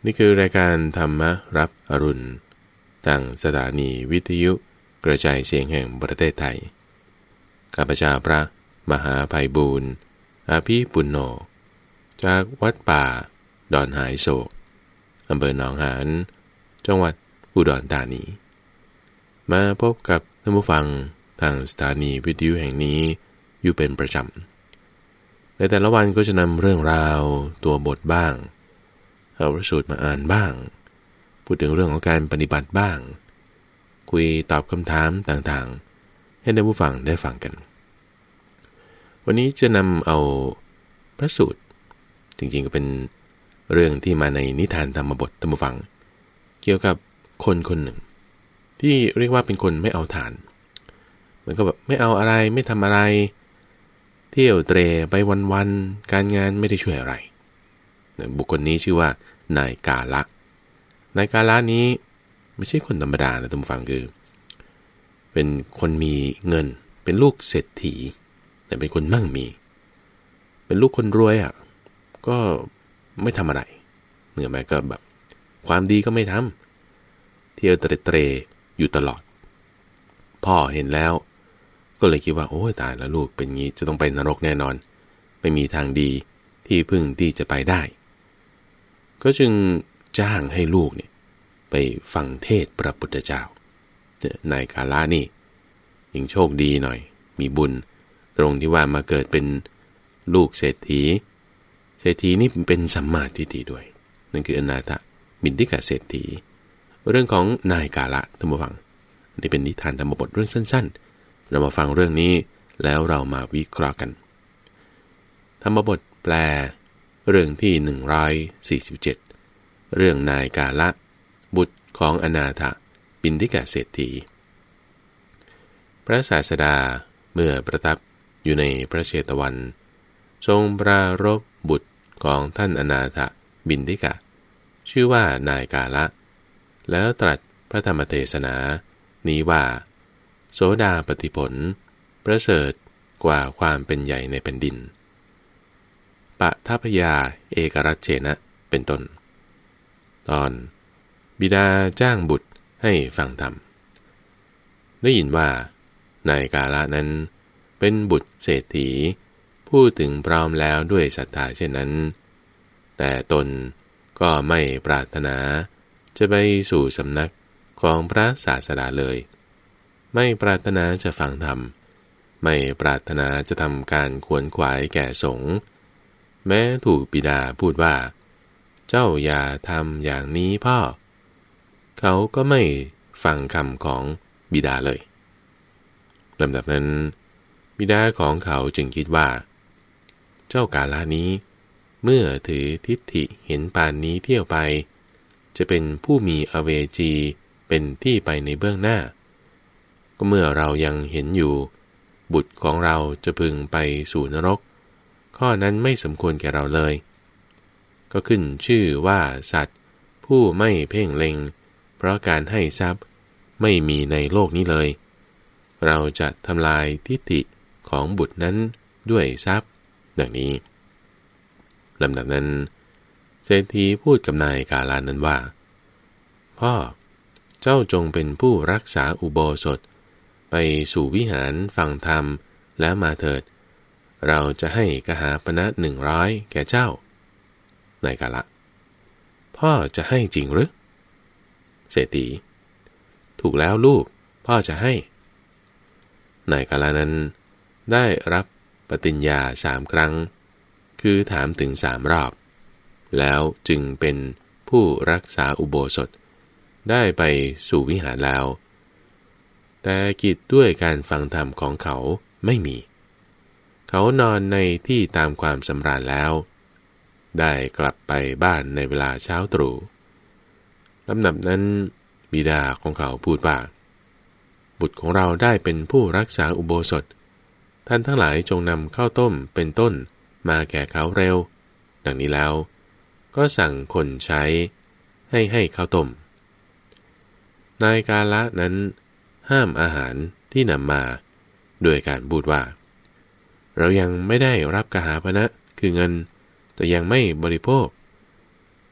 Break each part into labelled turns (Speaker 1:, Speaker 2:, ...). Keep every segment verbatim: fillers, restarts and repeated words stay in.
Speaker 1: นี่คือรายการธรรมรับอรุณทางสถานีวิทยุกระจายเสียงแห่งประเทศไทยข้าพเจ้าพระมหาไพบูลย์อาภีปุณโญจากวัดป่าดอนหายโศกอำเภอหนองหานจังหวัดอุดรธานีมาพบกับท่านผู้ฟังทางสถานีวิทยุแห่งนี้อยู่เป็นประจำในแต่ละวันก็จะนำเรื่องราวตัวบทบ้างเอาพระสูตรมาอ่านบ้างพูดถึงเรื่องของการปฏิบัติบ้างคุยตอบคำถามต่างๆให้ท่านผู้ฟังได้ฟังกันวันนี้จะนำเอาพระสูตรจริงๆก็เป็นเรื่องที่มาในนิทานธรรมบทท่านผู้ฟังเกี่ยวกับคนคนหนึ่งที่เรียกว่าเป็นคนไม่เอาทานเหมือนกับแบบไม่เอาอะไรไม่ทำอะไรเที่ยวเตร่ไปวันๆการงานไม่ได้ช่วยอะไรบุคคลนี้ชื่อว่านายกาละนายกาละนี้ไม่ใช่คนธรรมดานะท่านผู้ฟังคือเป็นคนมีเงินเป็นลูกเศรษฐีแต่เป็นคนมั่งมีเป็นลูกคนรวยอ่ะก็ไม่ทำอะไรเหนือแม้ก็แบบความดีก็ไม่ทำเที่ยวเตร่เตร่อยู่ตลอดพ่อเห็นแล้วก็เลยคิดว่าโอ้ยตายแล้วลูกเป็นงี้จะต้องไปนรกแน่นอนไม่มีทางดีที่พึ่งที่จะไปได้ก็จึงจ้างให้ลูกเนี่ยไปฟังเทศน์พระพุทธเจ้านายกาละนี่ยิ่งโชคดีหน่อยมีบุญตรงที่ว่ามาเกิดเป็นลูกเศรษฐีเศรษฐีนี่เป็นสัมมาทิฏฐิด้วยนั่นคืออนาถบิณฑิกเศรษฐีเรื่องของนายกาละท่านผู้ฟังนี่เป็นนิทานธรรมบทเรื่องสั้นๆเรามาฟังเรื่องนี้แล้วเรามาวิเคราะห์กันธรรมบทแปลเรื่องที่หนึ่งร้อยสี่สิบเจ็ดเรื่องนายกาละบุตรของอนาถบิณฑิกเศรษฐีพระศาสดาเมื่อประทับอยู่ในพระเชตวันทรงปรารภบุตรของท่านอนาถบิณฑิกะชื่อว่านายกาละแล้วตรัสพระธรรมเทศนานี้ว่าโสดาปัตติผลประเสริฐกว่าความเป็นใหญ่ในแผ่นดินปะทัพยาเอกรัชเชนะเป็นต้นตอนบิดาจ้างบุตรให้ฟังธรรมได้ยินว่านายกาละนั้นเป็นบุตรเศรษฐีพูดถึงพร้อมแล้วด้วยศรัทธาเช่นนั้นแต่ตนก็ไม่ปรารถนาจะไปสู่สำนักของพระศาสดาเลยไม่ปรารถนาจะฟังธรรมไม่ปรารถนาจะทำการขวนขวายแก่สงฆ์แม้ถูกบิดาพูดว่าเจ้าอย่าทำอย่างนี้พ่อเขาก็ไม่ฟังคำของบิดาเลยลำดับนั้นบิดาของเขาจึงคิดว่าเจ้ากาลานี้เมื่อถือทิฏฐิเห็นปานนี้เที่ยวไปจะเป็นผู้มีอเวจีเป็นที่ไปในเบื้องหน้าก็เมื่อเรายังเห็นอยู่บุตรของเราจะพึงไปสู่นรกข้อนั้นไม่สมควรแก่เราเลยก็ขึ้นชื่อว่าสัตว์ผู้ไม่เพ่งเล็งเพราะการให้ทรัพย์ไม่มีในโลกนี้เลยเราจะทำลายทิฏฐิของบุตรนั้นด้วยทรัพย์ดังนี้ลำดับนั้นเศรษฐีพูดกับนายกาลานั้นว่าพ่อเจ้าจงเป็นผู้รักษาอุโบสถไปสู่วิหารฟังธรรมแล้วมาเถิดเราจะให้กหาปณะหนึ่งร้อยแก่เจ้านายกาละพ่อจะให้จริงหรือเศรษฐีถูกแล้วลูกพ่อจะให้นายกาละนั้นได้รับปฏิญญาสามครั้งคือถามถึงสามรอบแล้วจึงเป็นผู้รักษาอุโบสถได้ไปสู่วิหารแล้วแต่กิจด้วยการฟังธรรมของเขาไม่มีเขานอนในที่ตามความสำราญแล้วได้กลับไปบ้านในเวลาเช้าตรู่ลำดับนั้นบิดาของเขาพูดว่าบุตรของเราได้เป็นผู้รักษาอุโบสถท่านทั้งหลายจงนำข้าวต้มเป็นต้นมาแก่เขาเร็วดังนี้แล้วก็สั่งคนใช้ให้ให้ข้าวต้มนายกาละนั้นห้ามอาหารที่นำมาโดยการพูดว่าเรายังไม่ได้รับกหาปณะคือเงินแต่ยังไม่บริโภค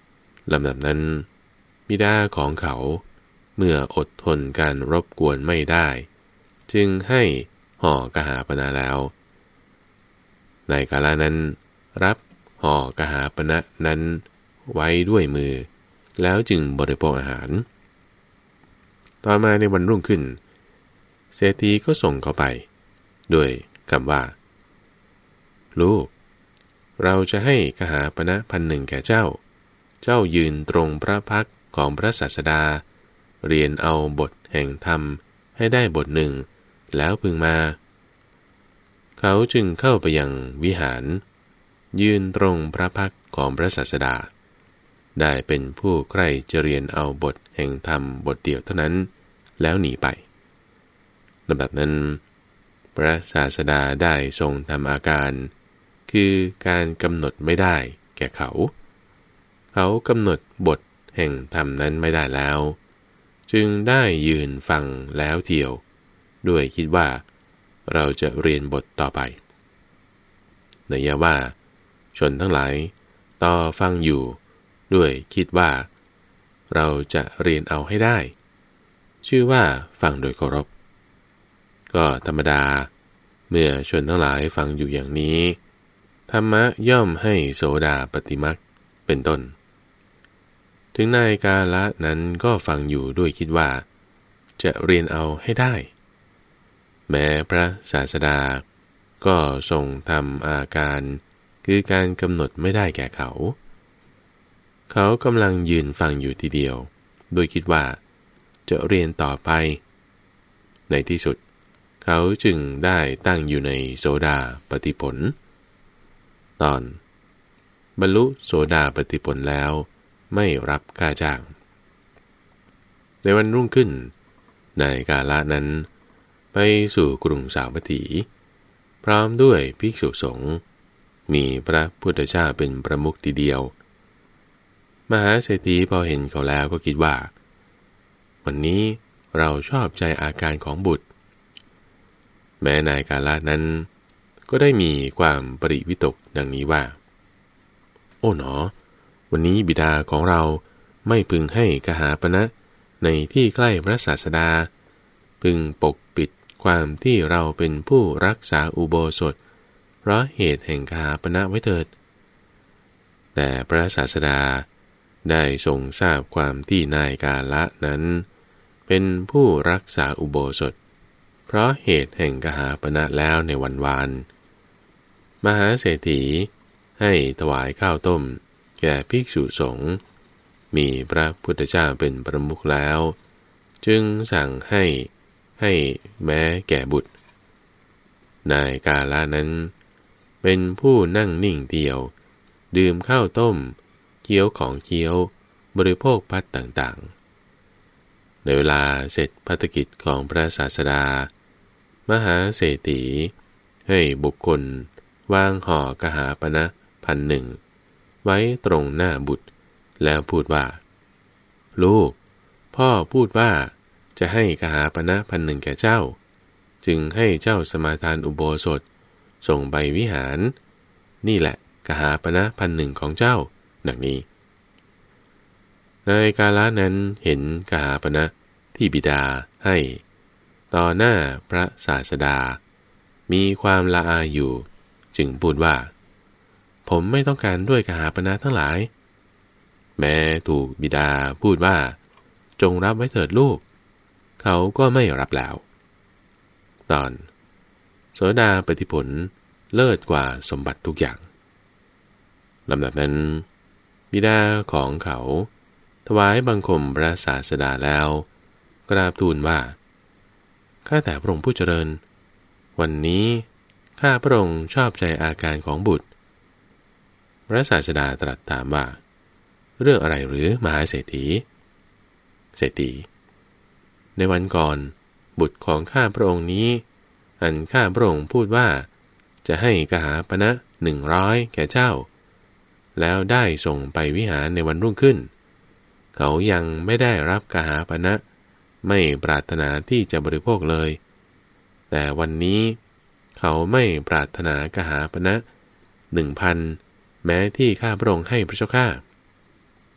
Speaker 1: ลำดับนั้นบิดาของเขาเมื่ออดทนการรบกวนไม่ได้จึงให้ห่อกหาปณะแล้วในกาลนั้นรับห่อกหาปณะนั้นไว้ด้วยมือแล้วจึงบริโภคอาหารต่อมาในวันรุ่งขึ้นเศรษฐีก็ส่งเขาไปด้วยคำว่าลูกเราจะให้กหาปณะพันหนึ่งแก่เจ้าเจ้ายืนตรงพระพักตร์ของพระศาสดาเรียนเอาบทแห่งธรรมให้ได้บทหนึ่งแล้วพึงมาเขาจึงเข้าไปยังวิหารยืนตรงพระพักตร์ของพระศาสดาได้เป็นผู้ใคร่จะเรียนเอาบทแห่งธรรมบทเดียวเท่านั้นแล้วหนีไปลำดับนั้นพระศาสดาได้ทรงทำอาการคือการกำหนดไม่ได้แก่เขาเขากำหนดบทแห่งธรรมนั้นไม่ได้แล้วจึงได้ยืนฟังแล้วเที่ยวด้วยคิดว่าเราจะเรียนบทต่อไปนัยว่าชนทั้งหลายต่อฟังอยู่ด้วยคิดว่าเราจะเรียนเอาให้ได้ชื่อว่าฟังโดยเคารพก็ธรรมดาเมื่อชนทั้งหลายฟังอยู่อย่างนี้ธรรมะย่อมให้โสดาปัตติมรรคเป็นต้นถึงในกาลนั้นก็ฟังอยู่ด้วยคิดว่าจะเรียนเอาให้ได้แม้พระศาสดาก็ทรงทำอาการคือการกำหนดไม่ได้แก่เขาเขากำลังยืนฟังอยู่ทีเดียวโดยคิดว่าจะเรียนต่อไปในที่สุดเขาจึงได้ตั้งอยู่ในโสดาปัตติผลตอนบรรลุโสดาปัตติผลแล้วไม่รับค่าจ้างในวันรุ่งขึ้นนายกาละนั้นไปสู่กรุงสาวัตถีพร้อมด้วยภิกษุสงฆ์มีพระพุทธเจ้าเป็นประมุขทีเดียวมหาเศรษฐีพอเห็นเขาแล้วก็คิดว่าวันนี้เราชอบใจอาการของบุตรแม้นายกาละนั้นก็ได้มีความปริวิตกดังนี้ว่าโอ๋หนอวันนี้บิดาของเราไม่พึงให้กหาปณะในที่ใกล้พระศาสดาพึงปกปิดความที่เราเป็นผู้รักษาอุโบสถเพราะเหตุแห่งกหาปณะไว้เถิดแต่พระศาสดาได้ทรงทราบความที่นายกาละนั้นเป็นผู้รักษาอุโบสถเพราะเหตุแห่งกหาปณะแล้วในวันวานมหาเศรษฐีให้ถวายข้าวต้มแก่ภิกษุสงฆ์มีพระพุทธเจ้าเป็นประมุขแล้วจึงสั่งให้ให้แม้แก่บุตรนายกาละนั้นเป็นผู้นั่งนิ่งเดียวดื่มข้าวต้มเคี้ยวของเคี้ยวบริโภคภัตต่างๆในเวลาเสร็จภัตกิจของพระศาสดามหาเศรษฐีให้บุคคลวางห่อกหาปณะพันหนึ่งไว้ตรงหน้าบุตรแล้วพูดว่าลูกพ่อพูดว่าจะให้กหาปณะพันหนึ่งแก่เจ้าจึงให้เจ้าสมาทานอุโบสถส่งไปวิหารนี่แหละกหาปณะพันหนึ่งของเจ้าดังนี้ในกาลนั้นเห็นกหาปณะที่บิดาให้ต่อหน้าพระศาสดามีความละอายอยู่จึงพูดว่าผมไม่ต้องการด้วยกหาปณะทั้งหลายแม้ถูกบิดาพูดว่าจงรับไว้เถิดลูกเขาก็ไม่รับแล้วตอนโสดาปัตติผลเลิศกว่าสมบัติทุกอย่างลำดับนั้นบิดาของเขาถวายบังคมพระศาสดาแล้วกราบทูลว่าข้าแต่พระองค์ผู้เจริญวันนี้ข้าพระองค์ชอบใจอาการของบุตรพระศาสดาตรัสถามว่าเรื่องอะไรหรือมหาเศรษฐีเศรษฐีในวันก่อนบุตรของข้าพระองค์นี้อันข้าพระองค์พูดว่าจะให้กหาปณะหนึ่งร้อยแก่เจ้าแล้วได้ส่งไปวิหารในวันรุ่งขึ้นเขายังไม่ได้รับกหาปณะไม่ปรารถนาที่จะบริโภคเลยแต่วันนี้เขาไม่ปรารถนากหาปณะหนึ่งพันแม้ที่ข้าพระองค์ให้พระเจ้าข้า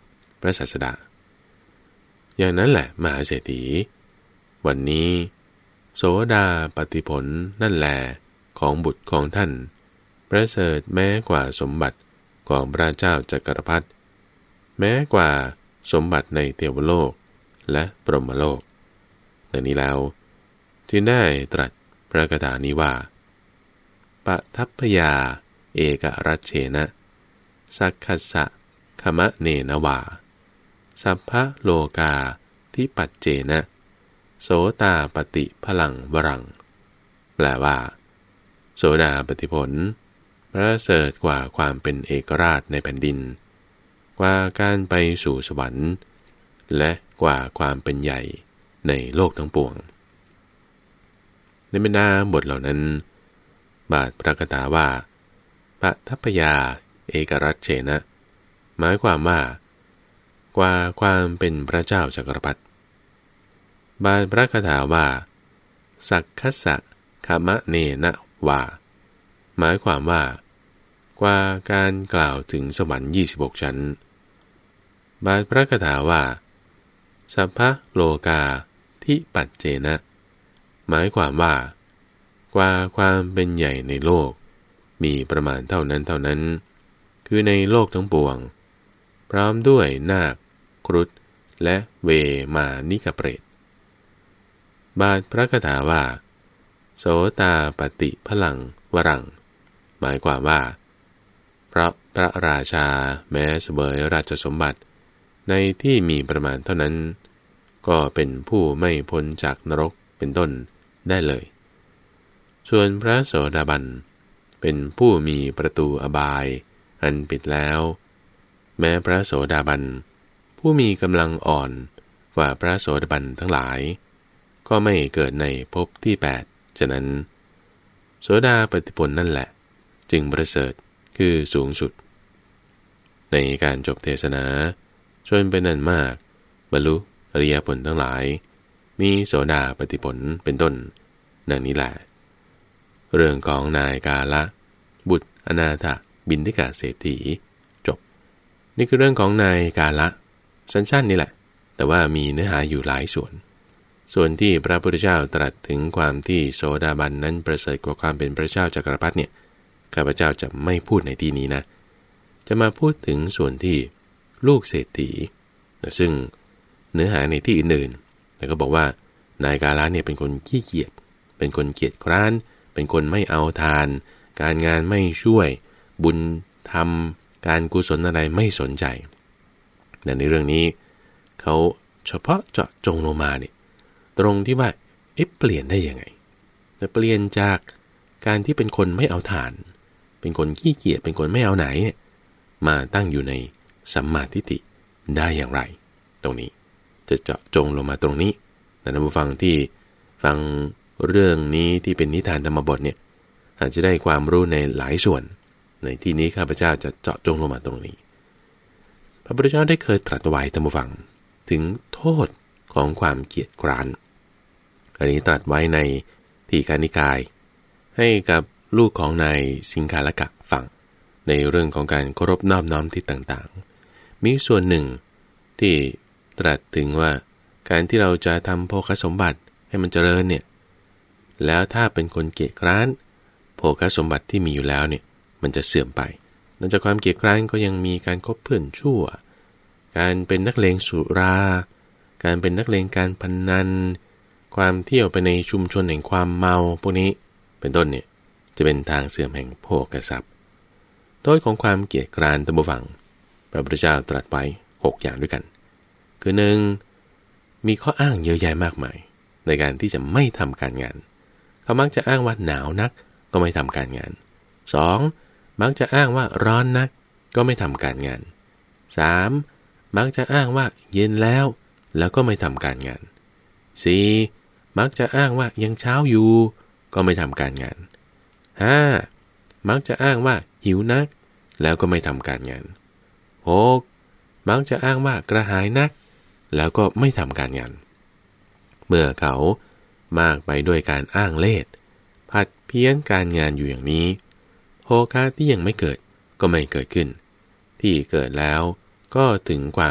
Speaker 1: พระศาสดาอย่างนั้นแหละมหาเศรษฐีวันนี้โสดาปัตติผลนั่นแลของบุตรของท่านประเสริฐแม้กว่าสมบัติของพระเจ้าจักรพรรดิแม้กว่าสมบัติในเทวโลกและพรหมโลกดังนี้แล้วจึงได้ตรัสพระคาถานี้ว่าปทัพพยาเอกรัชเชนะสักขัสสะขมะเนนวาสัพพะโลกาทิปัจเจนะโสตาปฏิพลังวรังแปลว่าโสดาปฏิผลประเสริฐกว่าความเป็นเอกราชในแผ่นดินกว่าการไปสู่สวรรค์และกว่าความเป็นใหญ่ในโลกทั้งปวงในบรรดาบทเหล่านั้นบาทพระคาถาว่าปทัพพยาเอกรัชเชนะหมายความว่ากว่าความเป็นพระเจ้าจักรพรรดิบาทพระคาถาว่าสักขัสสะขมะเนนะวาหมายความว่ากว่าการกล่าวถึงสวรรค์ยี่สิบหกชั้นบาทพระคาถาว่าสัพพะโลกาทิปัจเจนะหมายความว่ากว่าความเป็นใหญ่ในโลกมีประมาณเท่านั้นเท่านั้นคือในโลกทั้งปวงพร้อมด้วยนาคครุฑและเวมานิกเปรตบาทพระคาถาว่าโสตาปฏิพลังวรังหมายความว่าเพราะพระราชาแม้เสวยราชสมบัติในที่มีประมาณเท่านั้นก็เป็นผู้ไม่พ้นจากนรกเป็นต้นได้เลยส่วนพระโสดาบันเป็นผู้มีประตูอบายอันปิดแล้วแม้พระโสดาบันผู้มีกำลังอ่อนกว่าพระโสดาบันทั้งหลายก็ไม่เกิดในภพที่แปดฉะนั้นโสดาปัตติผลนั่นแหละจึงประเสริฐคือสูงสุดในการจบเทศนาชนเป็นนันมากบรรลุอริยผลทั้งหลายมีโสดาปัตติผลเป็นต้นดังนี้แหละเรื่องของนายกาละบุตรอนาถบิณฑิกะเศรษฐีจบนี่คือเรื่องของนายกาละสั้นๆนี่แหละแต่ว่ามีเนื้อหาอยู่หลายส่วนส่วนที่พระพุทธเจ้าตรัสถึงความที่โสดาบันนั้นประเสริฐกว่าความเป็นพระเจ้าจักรพรรดิเนี่ยข้าพเจ้าจะไม่พูดในที่นี้นะจะมาพูดถึงส่วนที่ลูกเศรษฐีซึ่งเนื้อหาในที่อื่นๆแล้วก็บอกว่านายกาละเนี่ยเป็นคนขี้เกียจเป็นคนเกียจคร้านเป็นคนไม่เอาทานการงานไม่ช่วยบุญทำการกุศลอะไรไม่สนใจแต่ในเรื่องนี้เขาเฉพาะเจาะจงลงมาเนี่ยตรงที่ว่าเอ๊ะเปลี่ยนได้ยังไงแต่เปลี่ยนจากการที่เป็นคนไม่เอาทานเป็นคนขี้เกียจเป็นคนไม่เอาไหนเนี่ยมาตั้งอยู่ในสัมมาทิฏฐิได้อย่างไรตรงนี้จะเจาะจงลงมาตรงนี้แต่ท่านผู้ฟังที่ฟังเรื่องนี้ที่เป็นนิทานธรรมบทเนี่ยอาจจะได้ความรู้ในหลายส่วนในที่นี้ข้าพเจ้าจะเจาะจงลงมาตรงนี้พระพุทธเจ้าได้เคยตรัสไว้ท่านผู้ฟังถึงโทษของความเกียจคร้านอันนี้ตรัสไว้ในทีฆนิกายให้กับลูกของนายสิงคาลกะฟังในเรื่องของการเคารพนอบน้อมทิศต่างๆมีส่วนหนึ่งที่ตรัสถึงว่าการที่เราจะทำโภคสมบัติให้มันเจริญเนี่ยแล้วถ้าเป็นคนเกียจคร้านโภคสมบัติที่มีอยู่แล้วเนี่ยมันจะเสื่อมไปนอกจากความเกียจคร้านก็ยังมีการคบเพื่อนชั่วการเป็นนักเลงสุราการเป็นนักเลงการพนันความเที่ยวไปในชุมชนแห่งความเมาพวกนี้เป็นต้นเนี่ยจะเป็นทางเสื่อมแห่งโภคทรัพย์โทษของความเกียจคร้านตามบุฟังพระพุทธเจ้าตรัสไว้หกอย่างด้วยกันคือหนึ่งมีข้ออ้างเยอะแยะมากมายในการที่จะไม่ทำการงานเขามักจะอ้างว่าหนาวนักก็ไม่ทำการงานสองมักจะอ้างว่าร้อนนักก็ไม่ทำการงานสามมักจะอ้างว่าเย็นแล้วแล้วก็ไม่ทำการงานสี่มักจะอ้างว่ายังเช้าอยู่ก็ไม่ทำการงานห้ามักจะอ้างว่าหิวนักแล้วก็ไม่ทำการงานหกมักจะอ้างว่ากระหายนักแล้วก็ไม่ทำการงานเมื่อเขามากไปด้วยการอ้างเล่ห์ผัดเพี้ยนการงานอยู่อย่างนี้โภคะที่ยังไม่เกิดก็ไม่เกิดขึ้นที่เกิดแล้วก็ถึงความ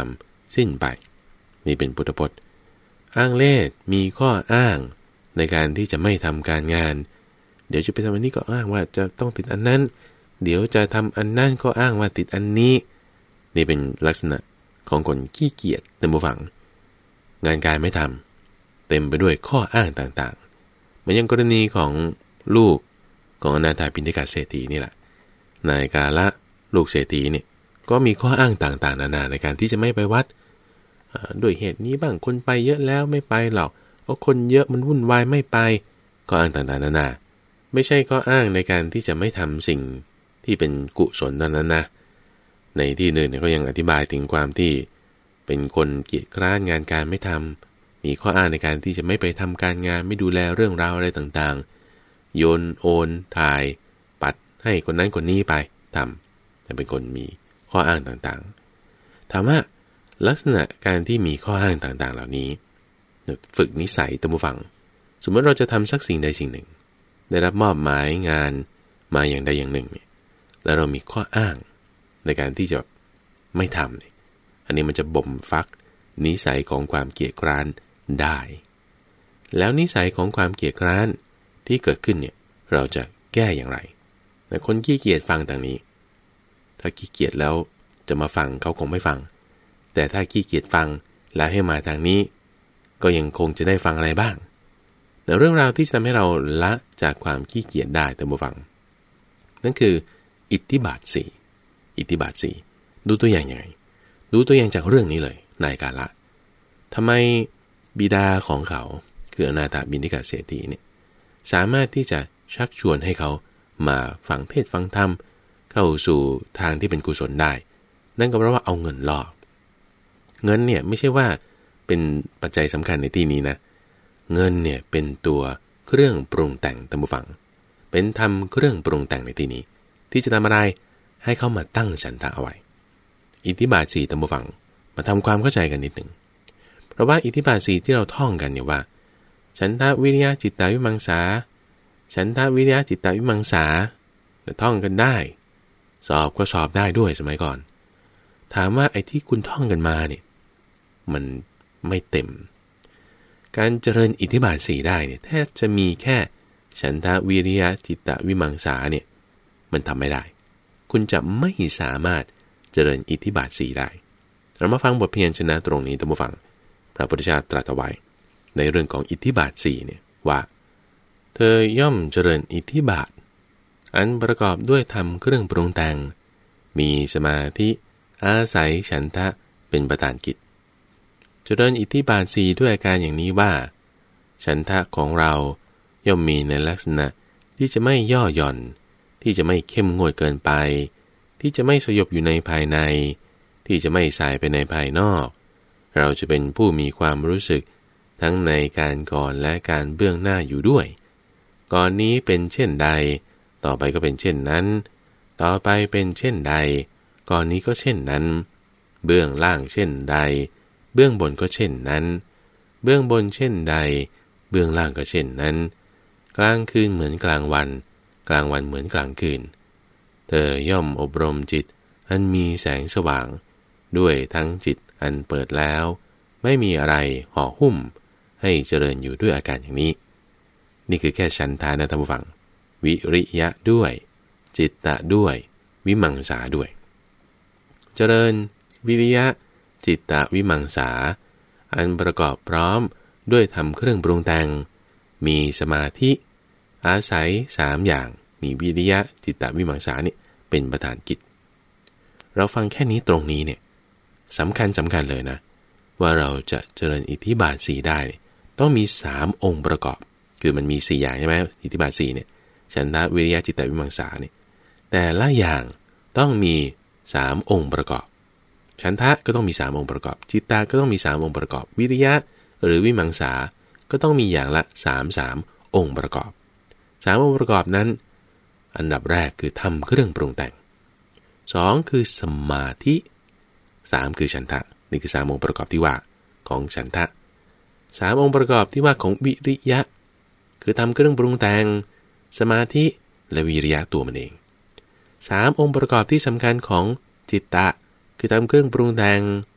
Speaker 1: สิ้นไปนี่เป็นพุทธพจน์อ้างเล่ห์มีข้ออ้างในการที่จะไม่ทำการงานเดี๋ยวจะไปทำอันนี้ก็อ้างว่าจะต้องติดอันนั้นเดี๋ยวจะทำอันนั้นก็อ้างว่าติดอันนี้นี่เป็นลักษณะของคนขี้เกียจเต็มฝังงานการไม่ทำเต็มไปด้วยข้ออ้างต่างๆเหมือนอย่างกรณีของลูกของอนาถาปิณฑิกเศรษฐีนี่แหละนายกาละลูกเศรษฐีเนี่ยก็มีข้ออ้างต่างๆนานาในการที่จะไม่ไปวัดด้วยเหตุนี้บ้างคนไปเยอะแล้วไม่ไปหรอกเพราะคนเยอะมันวุ่นวายไม่ไปข้ออ้างต่างๆนานาไม่ใช่ข้ออ้างในการที่จะไม่ทำสิ่งที่เป็นกุศลนั้นนะในที่หนึ่งเนี่ยก็ยังอธิบายถึงความที่เป็นคนเกียจคร้านงานการไม่ทำมีข้ออ้างในการที่จะไม่ไปทำการงานไม่ดูแลเรื่องราวอะไรต่างๆโยนโอนถ่ายปัดให้คนนั้นคนนี้ไปทำแต่เป็นคนมีข้ออ้างต่างๆถามว่าลักษณะการที่มีข้ออ้างต่างๆเหล่านี้ฝึกนิสัยตามผู้ฟังสมมติเราจะทำสักสิ่งใดสิ่งหนึ่งได้รับมอบหมายงานมาอย่างใดอย่างหนึ่งเนี่ยแล้วเรามีข้ออ้างในการที่จะไม่ทำเนี่ยอันนี้มันจะบ่มฟักนิสัยของความเกียจคร้านได้แล้วนิสัยของความเกียจคร้านที่เกิดขึ้นเนี่ยเราจะแก้อย่างไรแต่คนขี้เกียจฟังต่างนี้ถ้าขี้เกียจแล้วจะมาฟังเขาคงไม่ฟังแต่ถ้าขี้เกียจฟังแล้วให้มาทางนี้ก็ยังคงจะได้ฟังอะไรบ้างแต่เรื่องราวที่จะทำให้เราละจากความขี้เกียจได้แต่บ่ฟังนั่นคืออิทธิบาทสี่อิทธิบาทสี่ดูตัวอย่างยังไงดูตัวอย่างจากเรื่องนี้เลยนายกาละทำไมบิดาของเขาคืออนาถบิณฑิกเศรษฐีเนี่ยสามารถที่จะชักชวนให้เขามาฟังเทศน์ฟังธรรมเข้าสู่ทางที่เป็นกุศลได้นั่นก็เพราะว่าเอาเงินล่อเงินเนี่ยไม่ใช่ว่าเป็นปัจจัยสำคัญในที่นี้นะเงินเนี่ยเป็นตัวเครื่องปรุงแต่งตามผู้ฟังเป็นทำเครื่องปรุงแต่งในที่นี้ที่จะทำอะไรให้เขามาตั้งฉันทะเอาไว้อิทธิบาทสี่ตามผู้ฟังมาทำความเข้าใจกันนิดหนึ่งเพราะว่าอิทธิบาทสี่ที่เราท่องกันเนี่ยว่าฉันทะวิริยะจิตตวิมังสาฉันทะวิริยะจิตตวิมังสาท่องกันได้สอบก็สอบได้ด้วยสมัยก่อนถามว่าไอ้ที่คุณท่องกันมาเนี่ยมันไม่เต็มการเจริญอิทธิบาทสี่ได้เนี่ยแทบจะมีแค่ฉันทะวิริยะจิตตวิมังสาเนี่ยมันทำไม่ได้คุณจะไม่สามารถเจริญอิทธิบาทสี่ได้เรามาฟังบทเพียรชนะตรงนี้ท่านผู้ฟังพระพุทธเจ้าตรัสเอาไว้ในเรื่องของอิทธิบาทสี่เนี่ยว่าเธอย่อมเจริญอิทธิบาทอันประกอบด้วยธรรมเครื่องปรุงแต่งมีสมาธิอาศัยฉันทะเป็นประธานกิจเจริญอิทธิบาทสี่ด้วยอาการอย่างนี้ว่าฉันทะของเราย่อมมีในลักษณะที่จะไม่ย่อหย่อนที่จะไม่เข้มงวดเกินไปที่จะไม่สยบอยู่ในภายในที่จะไม่สายไปในภายนอกเราจะเป็นผู้มีความรู้สึกทั้งในการก่อนและการเบื้องหน้าอยู่ด้วยก่อนนี้เป็นเช่นใดต่อไปก็เป็นเช่นนั้นต่อไปเป็นเช่นใดก่อนนี้ก็เช่นนั้นเบื้องล่างเช่นใดเบื้องบนก็เช่นนั้นเบื้องบนเช่นใดเบื้องล่างก็เช่นนั้นกลางคืนเหมือนกลางวันกลางวันเหมือนกลางคืนเธอย่อมอบรมจิตอันมีแสงสว่างด้วยทั้งจิตอันเปิดแล้วไม่มีอะไรห่อหุ้มให้เจริญอยู่ด้วยอาการอย่างนี้นี่คือแค่ฉันทานะท่านผู้ฟังวิริยะด้วยจิตตะด้วยวิมังสาด้วยเจริญวิริยะจิตตะวิมังสาอันประกอบพร้อมด้วยทำเครื่องปรุงแต่งมีสมาธิอาศัยสามอย่างมีวิริยะจิตตะวิมังสาเนี่ยเป็นประธานกิจเราฟังแค่นี้ตรงนี้เนี่ยสำคัญสำคัญเลยนะว่าเราจะเจริญอิทธิบาทสี่ได้ต้องมีสามองค์ประกอบคือมันมีสี่อย่างใช่ไหมอิทธิบาทสี่เนี่ยฉันทะวิริยะจิตตะวิมังสาเนี่ยแต่ละอย่างต้องมีสามองค์ประกอบฉันทะก็ต้องมีสามองค์ประกอบจิตตะก็ต้องมีสามองค์ประกอบวิริยะหรือวิมังสาก็ต้องมีอย่างละสามสามองค์ประกอบสามองค์ประกอบนั้นอันดับแรกคือทำเครื่องปรุงแต่งสองคือสมาธิสามคือฉันทะนี่คือสามองค์ประกอบที่ว่าของฉันทะสามองค์ประกอบที่ว่าของวิริยะคือทำเครื่องปรุงแต่งสมาธิและวิริยะตัวมันเองสามองค์ประกอบที่สำคัญของจิตตะคือทำเครื่องปรุงแต่ง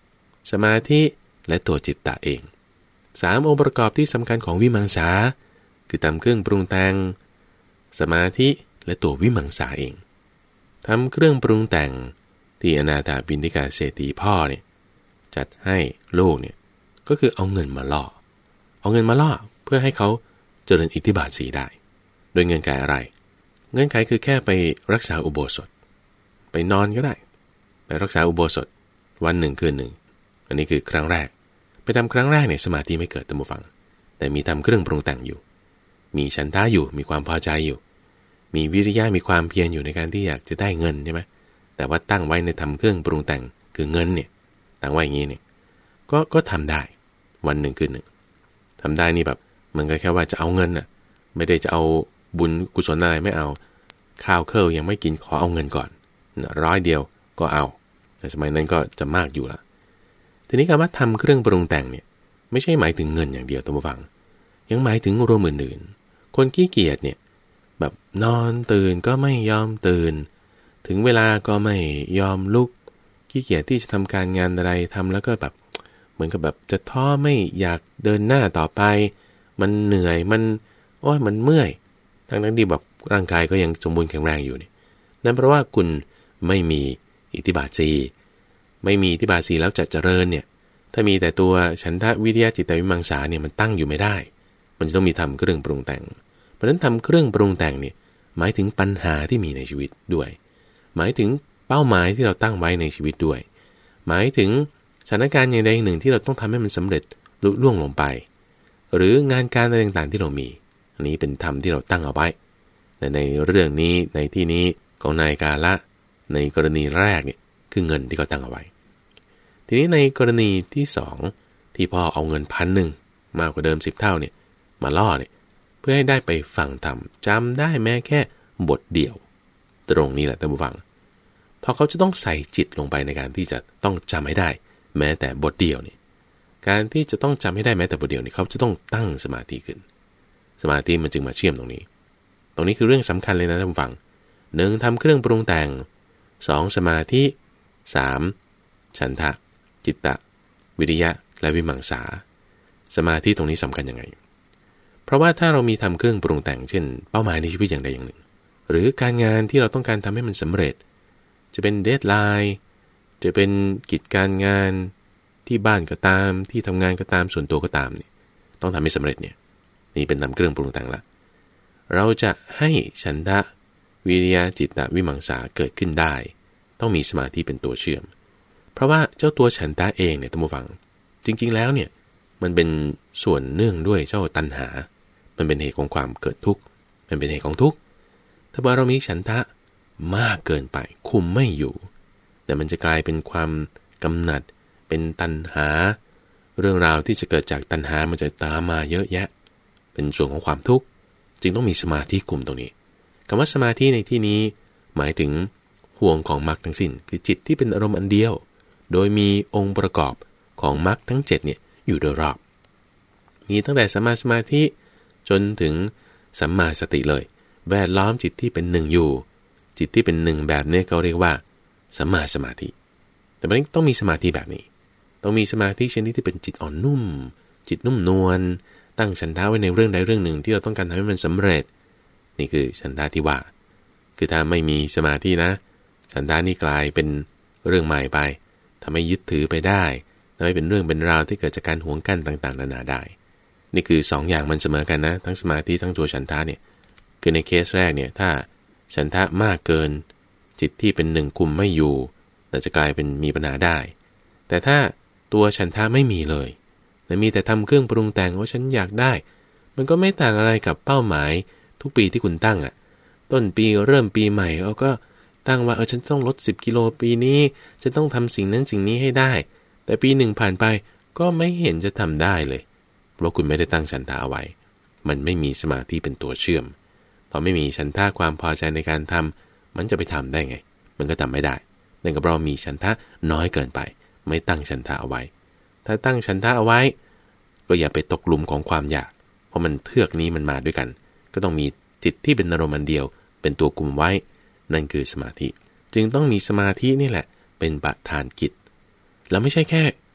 Speaker 1: สมาธิและตัวจิตตะเองสามองค์ประกอบที่สำคัญของวิมังสาคือทำเครื่องปรุงแต่งสมาธิและตัววิมังสาเองทำเครื่องปรุงแต่งที่อนาถาบิณฑิกาเศรษฐีพ่อเนี่ยจัดให้ลูกเนี่ยก็คือเอาเงินมาล่อเอาเงินมาล่อเพื่อให้เขาเจริญอิทธิบาทสีได้โดยเงื่อนไขอะไรเงื่อนไขคือแค่ไปรักษาอุโบสถไปนอนก็ได้ไปรักษาอุโบสถวันหนึ่งคืนหนึ่งอันนี้คือครั้งแรกไปทำครั้งแรกเนี่ยสมาธิไม่เกิดตามฟังแต่มีทำเครื่องปรุงแต่งอยู่มีฉันทะอยู่มีความพอใจอยู่มีวิริยะมีความเพียรอยู่ในการที่อยากจะได้เงินใช่ไหมแต่ว่าตั้งไว้ในทำเครื่องปรุงแต่งคือเงินเนี่ยตั้งไว้อย่างนี้เนี่ยก็ก็ทำได้วันหนึ่งคืนหนึ่งทำได้นี่แบบมันก็แค่ว่าจะเอาเงินน่ะไม่ได้จะเอาบุญกุศลอะไรไม่เอาข้าวเคิลยังไม่กินขอเอาเงินก่อนร้อยเดียวก็เอาแต่สมัยนั้นก็จะมากอยู่ละทีนี้คำว่าทำเครื่องปรุงแต่งเนี่ยไม่ใช่หมายถึงเงินอย่างเดียวตัวฟังยังหมายถึงรวมอื่นๆคนขี้เกียจเนี่ยแบบนอนตื่นก็ไม่ยอมตื่นถึงเวลาก็ไม่ยอมลุกขี้เกียจที่จะทำการงานอะไรทำแล้วก็แบบเหมือนกับแบบจะท้อไม่อยากเดินหน้าต่อไปมันเหนื่อยมันโอ้ยมันเมื่อยทั้งนั้นดีแบบร่างกายก็ยังสมบูรณ์แข็งแรงอยู่นี่นั่นเพราะว่าคุณไม่มีอิทธิบาทสีไม่มีอิทธิบาทสีแล้วจะเจริญเนี่ยถ้ามีแต่ตัวฉันทะวิริยะจิตตวิมังสาเนี่ยมันตั้งอยู่ไม่ได้มันจะต้องมีทำเครื่องปรุงแต่งเพราะฉะนั้นทำเครื่องปรุงแต่งเนี่ยหมายถึงปัญหาที่มีในชีวิตด้วยหมายถึงเป้าหมายที่เราตั้งไว้ในชีวิตด้วยหมายถึงสถานการณ์อย่างใดอย่างหนึ่งที่เราต้องทำให้มันสำเร็จลุล่วงลงไปหรืองานการอะไรต่างๆที่เรามีอันนี้เป็นธรรมที่เราตั้งเอาไว้แต่ในเรื่องนี้ในที่นี้ของนายกาละในกรณีแรกเนี่ยคือเงินที่เขาตั้งเอาไว้ทีนี้ในกรณีที่สองที่พ่อเอาเงินพันหนึ่งมากกว่าเดิมสิบเท่าเนี่ยมาล่อเนี่ยเพื่อให้ได้ไปฟังธรรมจำได้แม้แค่บทเดียวตรงนี้แหละท่านผู้ฟังพอเขาจะต้องใส่จิตลงไปในการที่จะต้องจำให้ได้แม้แต่บทเดียวเนี่ยการที่จะต้องจำให้ได้แม้แต่บทเดียวเนี่ยเขาจะต้องตั้งสมาธิขึ้นสมาธิมันจึงมาเชื่อมตรงนี้ตรงนี้คือเรื่องสำคัญเลยนะท่านผู้ฟังหนึ่งทำเครื่องปรุงแต่งสองสมาธิสามฉันทะจิตตะวิริยะและวิมังสาสมาธิตรงนี้สำคัญยังไงเพราะว่าถ้าเรามีทำเครื่องปรุงแต่งเช่นเป้าหมายในชีวิตอย่างใดอย่างหนึ่งหรือการงานที่เราต้องการทำให้มันสำเร็จจะเป็นเดดไลน์จะเป็นกิจการงานที่บ้านก็ตามที่ทำงานก็ตามส่วนตัวก็ตามเนี่ยต้องทำให้สำเร็จเนี่ยนี่เป็นทำเครื่องปรุงแต่งละเราจะให้ฉันทะวิริยะจิตตะวิมังสาเกิดขึ้นได้ต้องมีสมาธิเป็นตัวเชื่อมเพราะว่าเจ้าตัวฉันทะเองเนี่ยท่านผู้ฟังจริงๆแล้วเนี่ยมันเป็นส่วนเนื่องด้วยเจ้าตัณหามันเป็นเหตุของความเกิดทุกข์มันเป็นเหตุของทุกข์ถ้าว่าเรามีฉันทะมากเกินไปคุมไม่อยู่แต่มันจะกลายเป็นความกำหนัดเป็นตัณหาเรื่องราวที่จะเกิดจากตัณหามันจะตามมาเยอะแยะเป็นส่วนของความทุกข์จึงต้องมีสมาธิคุมตรงนี้คำว่าสมาธิในที่นี้หมายถึงห่วงของมรรคทั้งสิ้นคือจิตที่เป็นอารมณ์อันเดียวโดยมีองค์ประกอบของมรรคทั้งเจ็ดเนี่ยอยู่โดยรอบมีตั้งแต่สัมมาสมาธิจนถึงสัมมาสติเลยแวดล้อมจิตที่เป็นหนึ่งอยู่จิตที่เป็นหนึ่งแบบนี้เขาเรียกว่าสัมมาสมาธิแต่มันต้องมีสมาธิแบบนี้ต้องมีสมาธิชนิดที่เป็นจิตอ่อนนุ่มจิตนุ่มนวลตั้งฉันทะไว้ในเรื่องใดเรื่องหนึ่งที่เราต้องการทำให้มันสำเร็จนี่คือฉันทะที่ว่าคือถ้าไม่มีสมาธินะฉันทะนี่กลายเป็นเรื่องใหม่ไปทำให้ยึดถือไปได้ทำให้เป็นเรื่องเป็นราวที่เกิดจากการหวงกั้นต่างๆนานาได้นี่คือสอง อ, อย่างมันเสมอกันนะทั้งสมาธิทั้งตัวฉันทะเนี่ยคือในเคสแรกเนี่ยถ้าฉันทะมากเกินจิตที่เป็นหนึ่งคุมไม่อยู่แต่จะกลายเป็นมีปัญหาได้แต่ถ้าตัวฉันทะไม่มีเลยแต่มีแต่ทำเครื่องปรุงแต่งว่าฉันอยากได้มันก็ไม่ต่างอะไรกับเป้าหมายทุกปีที่คุณตั้งอ่ะต้นปีเริ่มปีใหม่เราก็ตั้งว่าเออฉันต้องลดสิบกิโลปีนี้ฉันต้องทำสิ่งนั้นสิ่งนี้ให้ได้แต่ปีหนึ่งผ่านไปก็ไม่เห็นจะทำได้เลยเพราะคุณไม่ได้ตั้งฉันทะเอาไว้มันไม่มีสมาธิเป็นตัวเชื่อมพอไม่มีฉันทะความพอใจในการทำมันจะไปทำได้ไงมันก็ทำไม่ได้นั่นก็เพราะมีฉันทะน้อยเกินไปไม่ตั้งฉันทะเอาไว้ถ้าตั้งฉันทะเอาไว้ก็อย่าไปตกหลุมของความอยากเพราะมันเทือกนี้มันมาด้วยกันก็ต้องมีจิตที่เป็นอารมณ์อันเดียวเป็นตัวกุมไว้นั่นคือสมาธิจึงต้องมีสมาธินี่แหละเป็นประธานกิจแล้วไม่ใช่แค่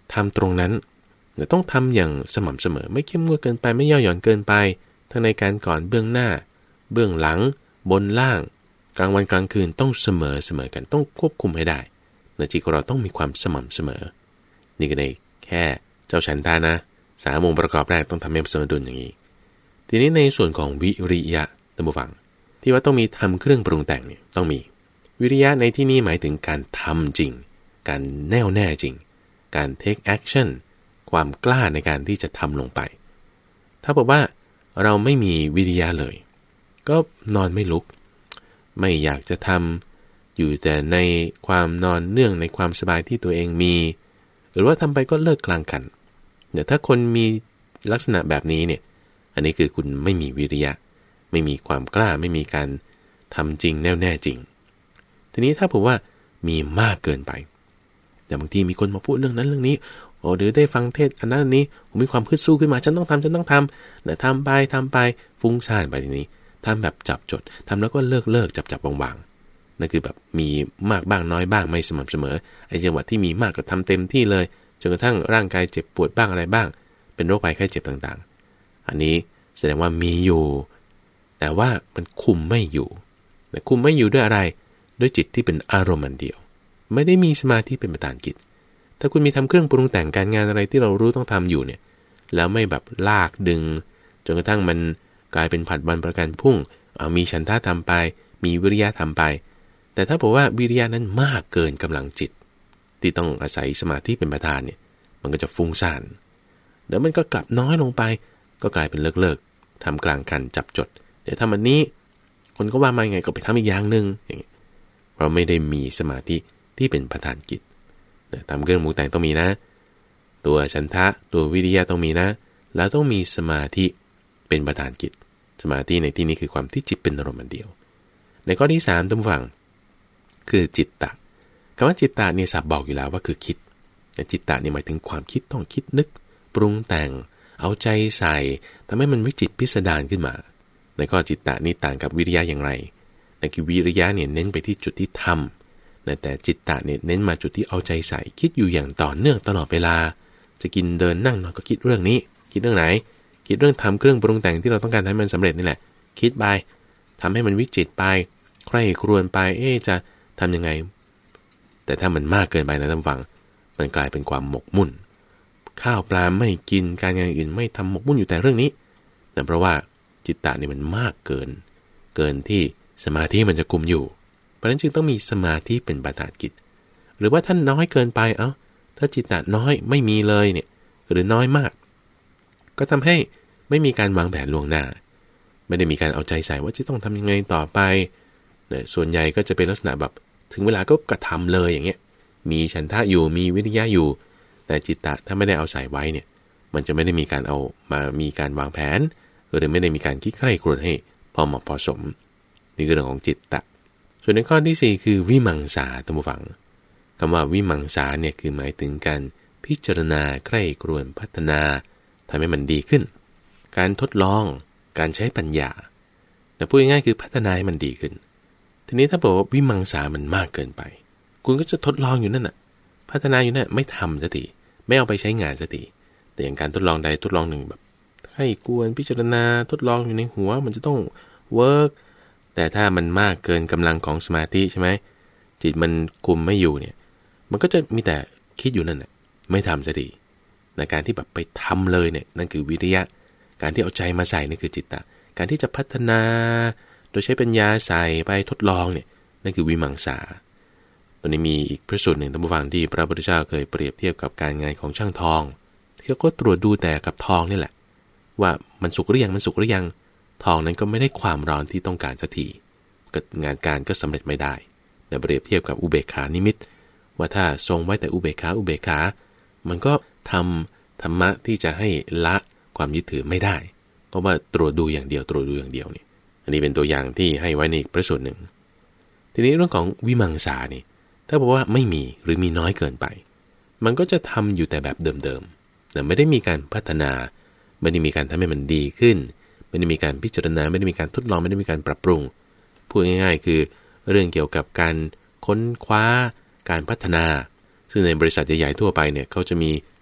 Speaker 1: ทำตรงนั้นแต่ต้องทำอย่างสม่ำเสมอไม่เข้มงวดเกินไปไม่ย่อหย่อนเกินไปทั้งในการก่อนเบื้องหน้าเบื้องหลังบนล่างกลางวันกลางคืนต้องเสมอเสมอกันต้องควบคุมให้ได้ในจิตของเราต้องมีความสม่ำเสมอนี่ก็ในแค่เจ้าฉันทานะสามองค์ประกอบแรกต้องทำให้สมดุลอย่างนี้ทีนี้ในส่วนของวิริยะท่านผู้ฟังที่ว่าต้องมีทำเครื่องปรุงแต่งเนี่ยต้องมีวิริยะในที่นี้หมายถึงการทำจริงการแน่วแน่จริงการ take action ความกล้าในการที่จะทำลงไปถ้าบอกว่าเราไม่มีวิริยะเลยก็นอนไม่ลุกไม่อยากจะทำอยู่แต่ในความนอนเนื่องในความสบายที่ตัวเองมีหรือว่าทำไปก็เลิกกลางคันแต่ถ้าคนมีลักษณะแบบนี้เนี่ยอันนี้คือคุณไม่มีวิริยะไม่มีความกล้าไม่มีการทำจริงแน่วแน่จริงทีนี้ถ้าผมว่ามีมากเกินไปแต่บางทีมีคนมาพูดเรื่องนั้นเรื่องนี้โอ้หรือได้ฟังเทศอันนั้นอันนี้ผมมีความพึดสู้ขึ้นมาฉันต้องทำฉันต้องทำแต่ทำไปทำไปฟุ้งซ่านไปทีนี้ทำแบบจับจดทำแล้วก็เลิกเลิกจับจับวางๆนั่นคือแบบมีมากบ้างน้อยบ้างไม่สม่ำเสมอไอ้จังหวะที่มีมากก็ทำเต็มที่เลยจนกระทั่งร่างกายเจ็บปวดบ้างอะไรบ้างเป็นโรคภัยไข้เจ็บต่างๆอันนี้แสดงว่ามีอยู่แต่ว่ามันคุมไม่อยู่แต่คุมไม่อยู่ด้วยอะไรด้วยจิตที่เป็นอารมณ์อันเดียวไม่ได้มีสมาธิเป็นประธานกิจถ้าคุณมีทำเครื่องปรุงแต่งการงานอะไรที่เรารู้ต้องทำอยู่เนี่ยแล้วไม่แบบลากดึงจนกระทั่งมันกลายเป็นผัดวันประกันพรุ่งเอามีฉันทะทำไปมีวิริยะทำไปแต่ถ้าบอกว่าวิริยะนั้นมากเกินกำลังจิตที่ต้องอาศัยสมาธิเป็นประธานเนี่ยมันก็จะฟุ้งซ่านเดี๋ยวมันก็กลับน้อยลงไปก็กลายเป็นเลิกเลิกทำกลางคันจับจดเดี๋ยวทำอันนี้คนก็ว่ามาไงก็ไปทำอีกอย่างหนึ่งอย่างเงี้ยเราไม่ได้มีสมาธิที่เป็นประธานกิจทำเครื่องปรุงแต่งต้องมีนะตัวฉันทะตัววิริยะต้องมีนะแล้วต้องมีสมาธิเป็นประธานกิจสมาธิในที่นี้คือความที่จิตเป็นอารมณ์เดียวในข้อที่สามท่านผู้ฟังคือจิตตะคำว่าจิตตะเนี่ยศัพท์บอกอยู่แล้วว่าคือคิดแต่จิตตะนี่หมายถึงความคิดต้องคิดนึกปรุงแต่งเอาใจใส่ทำให้มันวิจิตรพิสดารขึ้นมาในข้อจิตตะนี่ต่างกับวิริยะอย่างไรนั่นคือวิริยะเนี่ยเน้นไปที่จุดที่ทำแต่จิตตะเนี่ยเน้นมาจุดที่เอาใจใส่คิดอยู่อย่างต่อเนื่องตลอดเวลาจะกินเดินนั่งนอนก็คิดเรื่องนี้คิดเรื่องไหนคิดเรื่องทำเครื่องปรุงแต่งที่เราต้องการให้มันสำเร็จนี่แหละคิดไปทำให้มันวิจิตรไปใคร่ครวญไปเอ๊ะจะทำยังไงแต่ถ้ามันมากเกินไปนะท่านฟังมันกลายเป็นความหมกมุ่นข้าวปลาไม่กินการงานอื่นไม่ทำหมกมุ่นอยู่แต่เรื่องนี้นั่นเพราะว่าจิตตะนี่มันมากเกินเกินที่สมาธิมันจะคุมอยู่เพราะฉะนั้นจึงต้องมีสมาธิเป็นประธานกิจหรือว่าท่านน้อยเกินไปเอ้าถ้าจิตตะน้อยไม่มีเลยเนี่ยหรือน้อยมากก็ทำให้ไม่มีการวางแผนล่วงหน้าไม่ได้มีการเอาใจใส่ว่าจะต้องทำยังไงต่อไปเนี่ยส่วนใหญ่ก็จะเป็นลักษณะแบบถึงเวลาก็กระทำเลยอย่างเงี้ยมีฉันทะอยู่มีวิริยะอยู่แต่จิตตะถ้าไม่ได้เอาใส่ไว้เนี่ยมันจะไม่ได้มีการเอามามีการวางแผนหรือไม่ได้มีการคิดใคร่ครวญให้พอเหมาะพอสมนี่คือเรื่องของจิตตะส่วนในข้อที่สี่คือวิมังสาท่านผู้ฟังคำว่าวิมังสาเนี่ยคือหมายถึงการพิจารณาใคร่ครวญพัฒนาทำให้มันดีขึ้นการทดลองการใช้ปัญญาแต่พูดง่ายๆคือพัฒนาให้มันดีขึ้นทีนี้ถ้าบอกว่าวิมังสามันมากเกินไปคุณก็จะทดลองอยู่นั่นน่ะพัฒนาอยู่นั่นไม่ทำสักทีไม่เอาไปใช้งานสักทีแต่อย่างการทดลองใดทดลองหนึ่งแบบให้กวนพิจารณาทดลองอยู่ในหัวมันจะต้องเวิร์กแต่ถ้ามันมากเกินกำลังของสมาธิใช่ไหมจิตมันคุมไม่อยู่เนี่ยมันก็จะมีแต่คิดอยู่นั่นแหละไม่ทำสักทีในการที่แบบไปทำเลยเนี่ยนั่นคือวิริยะการที่เอาใจมาใส่นี่คือจิตตะการที่จะพัฒนาโดยใช้ปัญญาใส่ไปทดลองเนี่ยนั่นคือวิมังสาตอนนี้มีอีกพระสูตรหนึ่งท่านผู้ฟังที่พระพุทธเจ้าเคยเปรียบเทียบกับการงานของช่างทองที่เขาก็ตรวจดูแต่กับทองนี่แหละว่ามันสุกหรือยังมันสุกหรือยังทองนั้นก็ไม่ได้ความร้อนที่ต้องการสักทีงานการก็สำเร็จไม่ได้แต่เปรียบเทียบกับอุเบกขานิมิตว่าถ้าทรงไว้แต่อุเบกขาอุเบกขามันก็ทำธรรมะที่จะให้ละความยึดถือไม่ได้เพราะว่าตรวจดูอย่างเดียวตรวจดูอย่างเดียวนี่อันนี้เป็นตัวอย่างที่ให้ไว้ในพระสูตรหนึ่งทีนี้เรื่องของวิมังสานี่ถ้าบอกว่าไม่มีหรือมีน้อยเกินไปมันก็จะทำอยู่แต่แบบเดิมๆแต่ไม่ได้มีการพัฒนาไม่ได้มีการทำให้มันดีขึ้นไม่ได้มีการพิจารณาไม่ได้มีการทดลองไม่ได้มีการปรับปรุงพูดง่ายๆคือเรื่องเกี่ยวกับการค้นคว้าการพัฒนาซึ่งในบริษัทใหญ่ๆทั่วไปเนี่ยเขาจะมี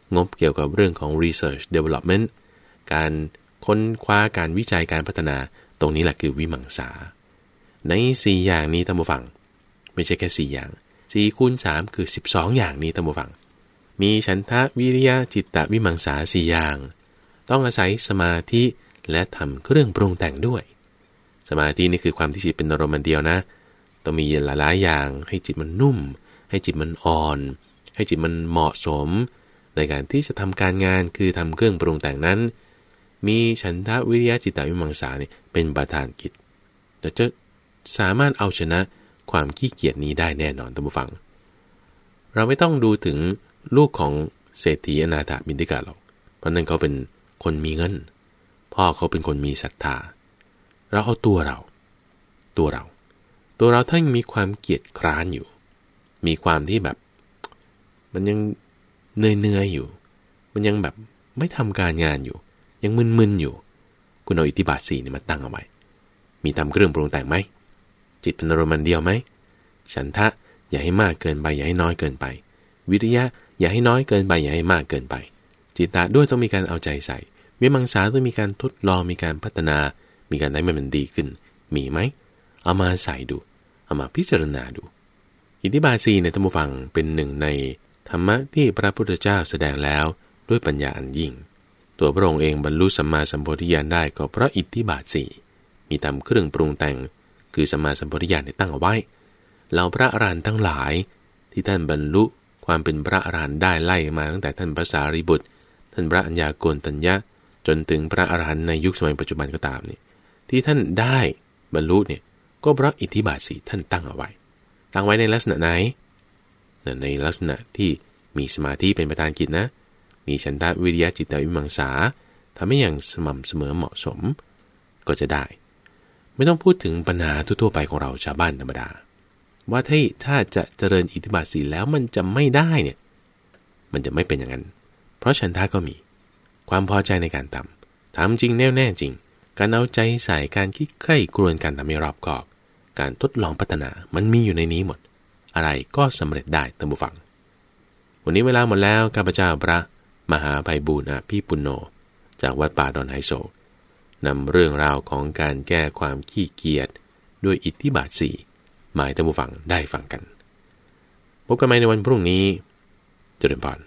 Speaker 1: งบเกี่ยวกับเรื่องของ research development การค้นคว้าการวิจัยการพัฒนาตรงนี้แหละคือวิมังสาในสี่อย่างนี้ท่านผู้ฟังไม่ใช่แค่สี่อย่างสี่คูณสามคือสิบสองอย่างนี้ท่านผู้ฟังมีฉันทะวิริยะจิตตะวิมังสาสี่อย่างต้องอาศัยสมาธิและทำเครื่องปรุงแต่งด้วยสมาธินี่คือความที่จิตเป็นอารมณ์เดียวนะต้องมีหลายๆอย่างให้จิตมันนุ่มให้จิตมันอ่อนให้จิตมันเหมาะสมในการที่จะทำการงานคือทำเครื่องปรุงแต่งนั้นมีฉันทะวิริยะจิตตะวิมังสานี่เป็นประธานกิจแต่จะสามารถเอาชนะความขี้เกียจนี้ได้แน่นอนท่านผู้ฟังเราไม่ต้องดูถึงลูกของเศรษฐีอนาถบิณฑิกะหรอกเพราะนั้นเขาเป็นคนมีเงินพ่อเขาเป็นคนมีศรัทธาเราเอาตัวเราตัวเราตัวเราถ้ายังมีความเกียจคร้านอยู่มีความที่แบบมันยังเหนื่อยๆอยู่มันยังแบบไม่ทำการงานอยู่ยังมึนๆอยู่คุณเอาอิทธิบาทสี่นี่มาตั้งเอาไว้มีทำเครื่องปรุงแต่งไหมจิตเป็นอารมณ์เดียวไหมฉันทะอย่าให้มากเกินไปอย่าให้น้อยเกินไปวิริยะอย่าให้น้อยเกินไปอย่าให้มากเกินไปจิตตะด้วยต้องมีการเอาใจใส่วิมังสาต้องมีการทดลองมีการพัฒนามีการให้มันดีขึ้นมีไหมเอามาใส่ดูเอามาพิจารณาดูอิทธิบาทสี่ในธรรมฟังเป็นหนึ่งในธรรมะที่พระพุทธเจ้าแสดงแล้วด้วยปัญญาอันยิ่งตัวพระองค์เองบรรลุสัมมาสัมโพธิญาณได้ก็เพราะอิทธิบาทสี่มีทำเครื่องปรุงแต่งคือสัมมาสัมโพธิญาณได้ตั้งเอาไว้เหล่าพระอรหันต์ทั้งหลายที่ท่านบรรลุความเป็นพระอรหันต์ได้ไล่มาตั้งแต่ท่านพระสารีบุตรท่านพระอัญญาโกณฑัญญะจนถึงพระอรหันต์ในยุคสมัยปัจจุบันก็ตามนี่ที่ท่านได้บรรลุเนี่ยก็เพราะอิทธิบาทสี่ท่านตั้งเอาไว้ตั้งไว้ในลักษณะไหนในลักษณะที่มีสมาธิเป็นประธานกิจนะมีฉันทะวิริยะจิตตะวิมังสาทำให้อย่างสม่ำเสมอเหมาะสมก็จะได้ไม่ต้องพูดถึงปัญหาทั่วๆไปของเราชาวบ้านธรรมดาว่าถ้าถ้าจะเจริญอิทธิบาทสี่แล้วมันจะไม่ได้เนี่ยมันจะไม่เป็นอย่างนั้นเพราะฉันทะก็มีความพอใจในการทำทำจริงแน่วแน่จริงการเอาใจใส่การคิดใคร่ครวญการทำให้รอบคอบการทดลองพัฒนามันมีอยู่ในนี้หมดอะไรก็สำเร็จได้ท่านผู้ฟังวันนี้เวลาหมดแล้วข้าพเจ้าพระมหาไพบูลย์อภิปุณโญจากวัดป่าดอนไฮโซนำเรื่องราวของการแก้ความขี้เกียจด้วยอิทธิบาทสี่มาให้ท่านผู้ฟังได้ฟังกันพบกันใหม่ในวันพรุ่งนี้เจริญพร